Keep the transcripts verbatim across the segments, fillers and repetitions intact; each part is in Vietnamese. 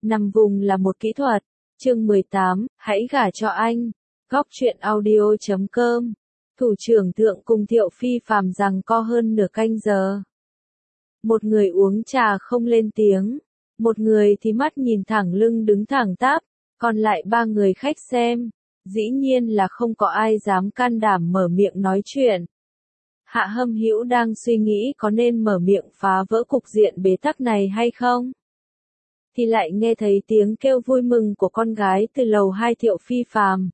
Nằm vùng là một kỹ thuật. Chương mười tám, hãy gả cho anh. Góc truyện audio chấm com. Thủ trưởng Thượng cùng Thiệu Phi Phàm giằng co hơn nửa canh giờ. Một người uống trà không lên tiếng, một người thì mắt nhìn thẳng lưng đứng thẳng tắp, còn lại ba người khách xem, dĩ nhiên là không có ai dám can đảm mở miệng nói chuyện. Hạ Hâm Hữu đang suy nghĩ có nên mở miệng phá vỡ cục diện bế tắc này hay không, thì lại nghe thấy tiếng kêu vui mừng của con gái từ lầu hai Thiệu Phi Phàm.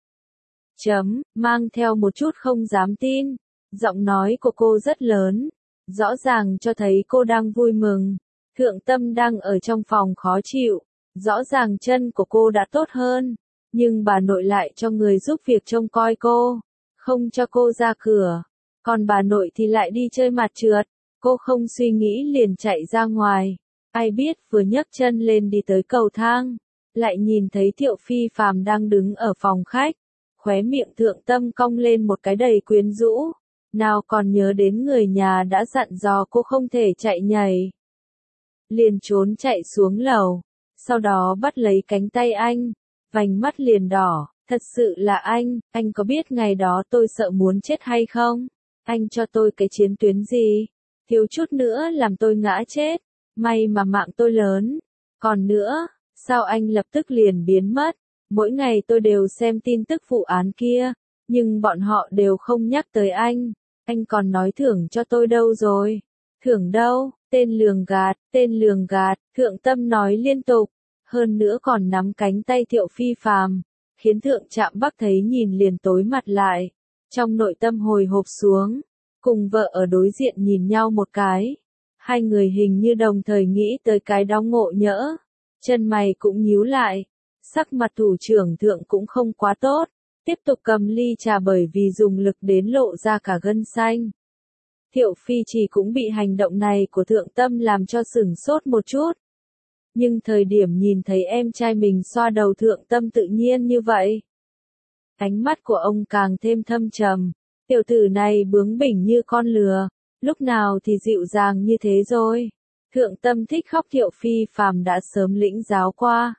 Chấm, mang theo một chút không dám tin, giọng nói của cô rất lớn, rõ ràng cho thấy cô đang vui mừng. Thượng Tâm đang ở trong phòng khó chịu, rõ ràng chân của cô đã tốt hơn, nhưng bà nội lại cho người giúp việc trông coi cô, không cho cô ra cửa, còn bà nội thì lại đi chơi mặt trượt, cô không suy nghĩ liền chạy ra ngoài. Ai biết vừa nhấc chân lên đi tới cầu thang, lại nhìn thấy Thiệu Phi Phàm đang đứng ở phòng khách, khóe miệng Thượng Tâm cong lên một cái đầy quyến rũ, nào còn nhớ đến người nhà đã dặn dò cô không thể chạy nhảy. Liền trốn chạy xuống lầu, sau đó bắt lấy cánh tay anh, vành mắt liền đỏ, thật sự là anh, anh có biết ngày đó tôi sợ muốn chết hay không? Anh cho tôi cái chiến tuyến gì? Thiếu chút nữa làm tôi ngã chết, may mà mạng tôi lớn. Còn nữa, sao anh lập tức liền biến mất? Mỗi ngày tôi đều xem tin tức vụ án kia, nhưng bọn họ đều không nhắc tới anh. Anh còn nói thưởng cho tôi đâu rồi? Thưởng đâu? Tên lường gạt, tên lường gạt, Thượng Tâm nói liên tục, hơn nữa còn nắm cánh tay Thiệu Phi Phàm, khiến Thượng Trạm Bắc thấy nhìn liền tối mặt lại, trong nội tâm hồi hộp xuống, cùng vợ ở đối diện nhìn nhau một cái, hai người hình như đồng thời nghĩ tới cái đó ngộ nhỡ, chân mày cũng nhíu lại, sắc mặt thủ trưởng Thượng cũng không quá tốt, tiếp tục cầm ly trà bởi vì dùng lực đến lộ ra cả gân xanh. Thiệu Phi Chỉ cũng bị hành động này của Thượng Tâm làm cho sửng sốt một chút. Nhưng thời điểm nhìn thấy em trai mình xoa đầu Thượng Tâm tự nhiên như vậy, ánh mắt của ông càng thêm thâm trầm. Tiểu tử này bướng bỉnh như con lừa, lúc nào thì dịu dàng như thế rồi. Thượng Tâm thích khóc, Thiệu Phi Phàm đã sớm lĩnh giáo qua.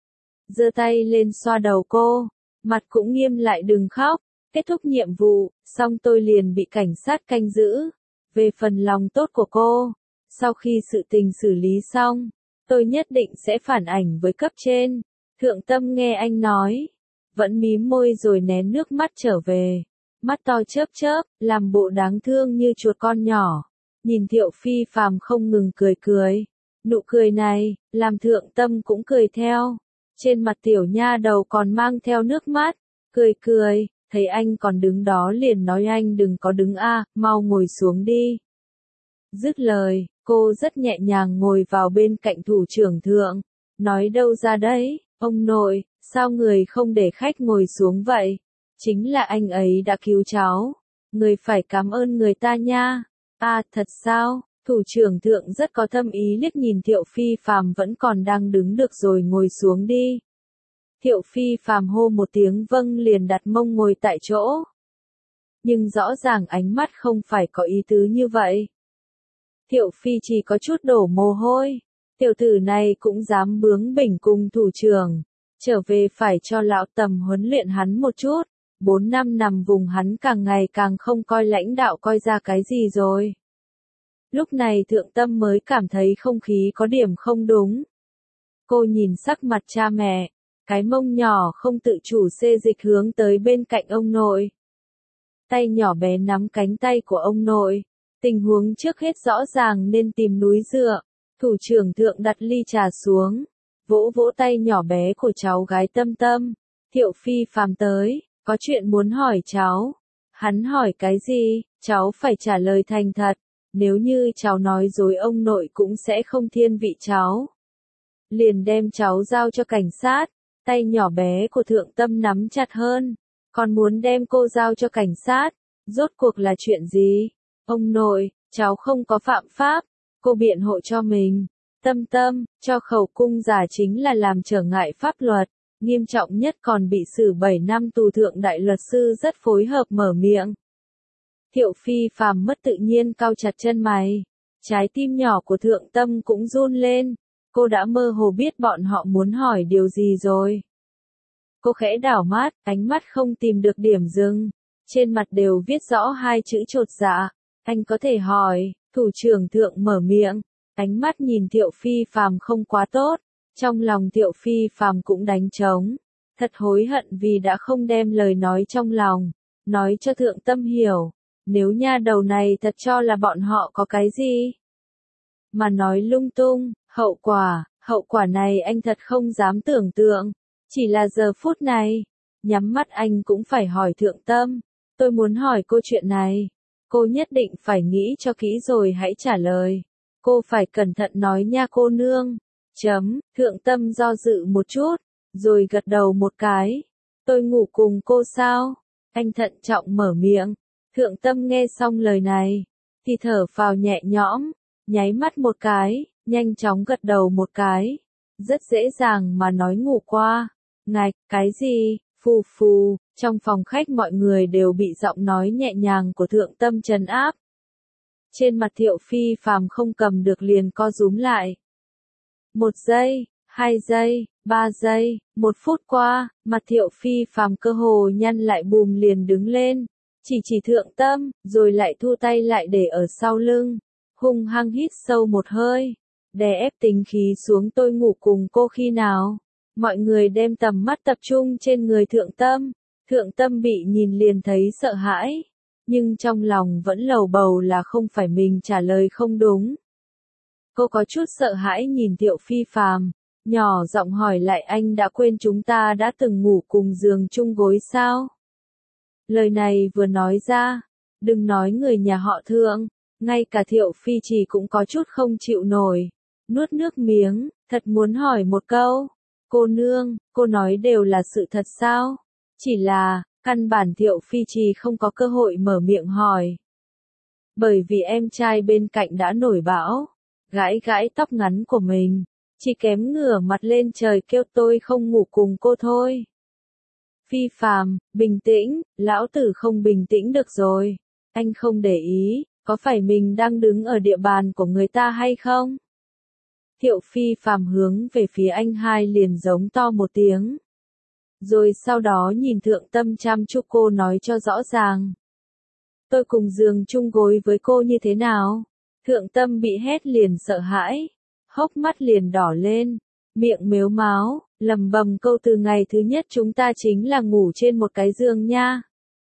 Giơ tay lên xoa đầu cô, mặt cũng nghiêm lại, đừng khóc. Kết thúc nhiệm vụ, xong tôi liền bị cảnh sát canh giữ. Về phần lòng tốt của cô, sau khi sự tình xử lý xong, tôi nhất định sẽ phản ảnh với cấp trên. Thượng Tâm nghe anh nói, vẫn mím môi rồi nén nước mắt trở về, mắt to chớp chớp, làm bộ đáng thương như chuột con nhỏ. Nhìn Thiệu Phi Phàm không ngừng cười cười, nụ cười này, làm Thượng Tâm cũng cười theo. Trên mặt tiểu nha đầu còn mang theo nước mắt, cười cười. Thấy anh còn đứng đó liền nói anh đừng có đứng a, à, mau ngồi xuống đi. Dứt lời, cô rất nhẹ nhàng ngồi vào bên cạnh thủ trưởng Thượng, nói đâu ra đấy, ông nội, sao người không để khách ngồi xuống vậy? Chính là anh ấy đã cứu cháu, người phải cảm ơn người ta nha. À, thật sao? Thủ trưởng Thượng rất có thâm ý liếc nhìn Thiệu Phi Phàm vẫn còn đang đứng được rồi ngồi xuống đi. Thiệu Phi Phàm hô một tiếng vâng liền đặt mông ngồi tại chỗ. Nhưng rõ ràng ánh mắt không phải có ý tứ như vậy. Thiệu Phi chỉ có chút đổ mồ hôi. Tiểu tử này cũng dám bướng bỉnh cùng thủ trưởng. Trở về phải cho lão Tầm huấn luyện hắn một chút. Bốn năm nằm vùng hắn càng ngày càng không coi lãnh đạo coi ra cái gì rồi. Lúc này Thượng Tâm mới cảm thấy không khí có điểm không đúng. Cô nhìn sắc mặt cha mẹ. Cái mông nhỏ không tự chủ xê dịch hướng tới bên cạnh ông nội. Tay nhỏ bé nắm cánh tay của ông nội. Tình huống trước hết rõ ràng nên tìm núi dựa. Thủ trưởng Thượng đặt ly trà xuống. Vỗ vỗ tay nhỏ bé của cháu gái Tâm Tâm. Thiệu Phi Phàm tới, có chuyện muốn hỏi cháu. Hắn hỏi cái gì, cháu phải trả lời thành thật. Nếu như cháu nói dối ông nội cũng sẽ không thiên vị cháu. Liền đem cháu giao cho cảnh sát. Tay nhỏ bé của Thượng Tâm nắm chặt hơn, còn muốn đem cô giao cho cảnh sát, rốt cuộc là chuyện gì? Ông nội, cháu không có phạm pháp, cô biện hộ cho mình. Tâm Tâm, cho khẩu cung giả chính là làm trở ngại pháp luật, nghiêm trọng nhất còn bị xử bảy năm tù. Thượng đại luật sư rất phối hợp mở miệng. Thiệu Phi Phàm mất tự nhiên cau chặt chân mày, trái tim nhỏ của Thượng Tâm cũng run lên. cô đã mơ hồ biết bọn họ muốn hỏi điều gì rồi. Cô khẽ đảo mắt, ánh mắt không tìm được điểm dừng. Trên mặt đều viết rõ hai chữ chột dạ. Anh có thể hỏi, thủ trưởng thượng mở miệng. Ánh mắt nhìn Thiệu Phi Phàm không quá tốt. Trong lòng Thiệu Phi Phàm cũng đánh trống. Thật hối hận vì đã không đem lời nói trong lòng. Nói cho thượng tâm hiểu. Nếu nha đầu này thật cho là bọn họ có cái gì. Mà nói lung tung, hậu quả, hậu quả này anh thật không dám tưởng tượng. Chỉ là giờ phút này, nhắm mắt anh cũng phải hỏi thượng tâm. Tôi muốn hỏi cô chuyện này. Cô nhất định phải nghĩ cho kỹ rồi hãy trả lời. Cô phải cẩn thận nói nha cô nương. Chấm, thượng tâm do dự một chút, rồi gật đầu một cái. Tôi ngủ cùng cô sao? Anh thận trọng mở miệng. Thượng tâm nghe xong lời này, thì thở phào nhẹ nhõm, nháy mắt một cái, nhanh chóng gật đầu một cái. Rất dễ dàng mà nói ngủ qua. Ngạch, cái gì? Phù phù, trong phòng khách mọi người đều bị giọng nói nhẹ nhàng của thượng tâm trấn áp. Trên mặt Thiệu Phi Phàm không cầm được liền co rúm lại. Một giây, hai giây, ba giây, một phút qua, mặt Thiệu Phi Phàm cơ hồ nhăn lại bùm liền đứng lên. Chỉ chỉ thượng tâm, rồi lại thu tay lại để ở sau lưng. Hung hăng hít sâu một hơi. Đè ép tính khí xuống tôi ngủ cùng cô khi nào. Mọi người đem tầm mắt tập trung trên người thượng tâm. Thượng tâm bị nhìn liền thấy sợ hãi. Nhưng trong lòng vẫn lầu bầu là không phải mình trả lời không đúng. Cô có chút sợ hãi nhìn Thiệu Phi Phàm, nhỏ giọng hỏi lại anh đã quên chúng ta đã từng ngủ cùng giường chung gối sao? Lời này vừa nói ra, đừng nói người nhà họ Thượng, ngay cả Thiệu Phi Trì cũng có chút không chịu nổi. Nuốt nước miếng, thật muốn hỏi một câu. Cô nương, cô nói đều là sự thật sao? Chỉ là, căn bản Thiệu Phi Trì không có cơ hội mở miệng hỏi. Bởi vì em trai bên cạnh đã nổi bão, gãi gãi tóc ngắn của mình, chỉ kém ngửa mặt lên trời kêu tôi không ngủ cùng cô thôi. Phi Phàm, bình tĩnh, lão tử không bình tĩnh được rồi. Anh không để ý, có phải mình đang đứng ở địa bàn của người ta hay không? Thiệu Phi Phàm hướng về phía anh hai liền giống to một tiếng. Rồi sau đó nhìn thượng tâm chăm chú cô nói cho rõ ràng. Tôi cùng giường chung gối với cô như thế nào? Thượng tâm bị hét liền sợ hãi, hốc mắt liền đỏ lên, miệng mếu máo, lầm bầm câu từ ngày thứ nhất chúng ta chính là ngủ trên một cái giường nha.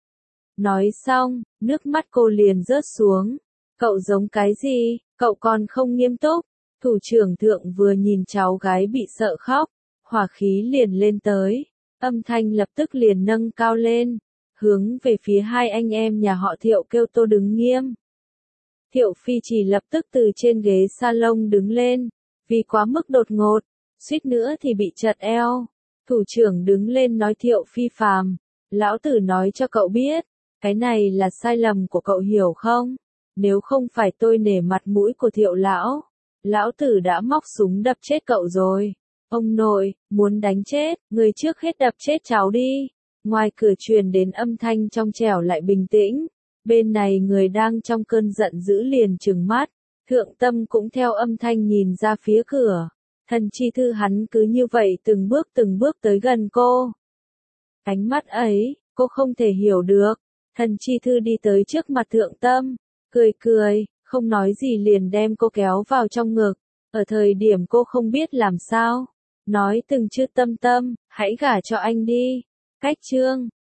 Nói xong, nước mắt cô liền rớt xuống. Cậu giống cái gì, cậu còn không nghiêm túc. Thủ trưởng thượng vừa nhìn cháu gái bị sợ khóc, hỏa khí liền lên tới, âm thanh lập tức liền nâng cao lên, hướng về phía hai anh em nhà họ Thiệu kêu tô đứng nghiêm. Thiệu Phi chỉ lập tức từ trên ghế salon đứng lên, vì quá mức đột ngột, suýt nữa thì bị chật eo. Thủ trưởng đứng lên nói Thiệu Phi Phàm, lão tử nói cho cậu biết, cái này là sai lầm của cậu hiểu không? Nếu không phải tôi nể mặt mũi của Thiệu lão, lão tử đã móc súng đập chết cậu rồi. Ông nội, muốn đánh chết, người trước hết đập chết cháu đi. Ngoài cửa truyền đến âm thanh trong trẻo lại bình tĩnh. Bên này người đang trong cơn giận dữ liền trừng mắt. Thượng tâm cũng theo âm thanh nhìn ra phía cửa. Thần chi thư hắn cứ như vậy từng bước từng bước tới gần cô. Ánh mắt ấy, cô không thể hiểu được. Thần chi thư đi tới trước mặt thượng tâm, cười cười, không nói gì liền đem cô kéo vào trong ngực. Ở thời điểm cô không biết làm sao, nói từng chữ tâm tâm, hãy gả cho anh đi. Cách chương